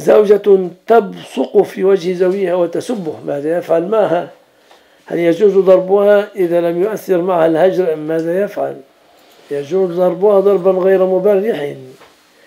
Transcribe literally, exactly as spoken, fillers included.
زوجة تبصق في وجه زوجها وتسبه، ماذا يفعل معها؟ هل يجوز ضربها إذا لم يؤثر معها الهجر أم ماذا يفعل؟ يجوز ضربها ضربا غير مبرح.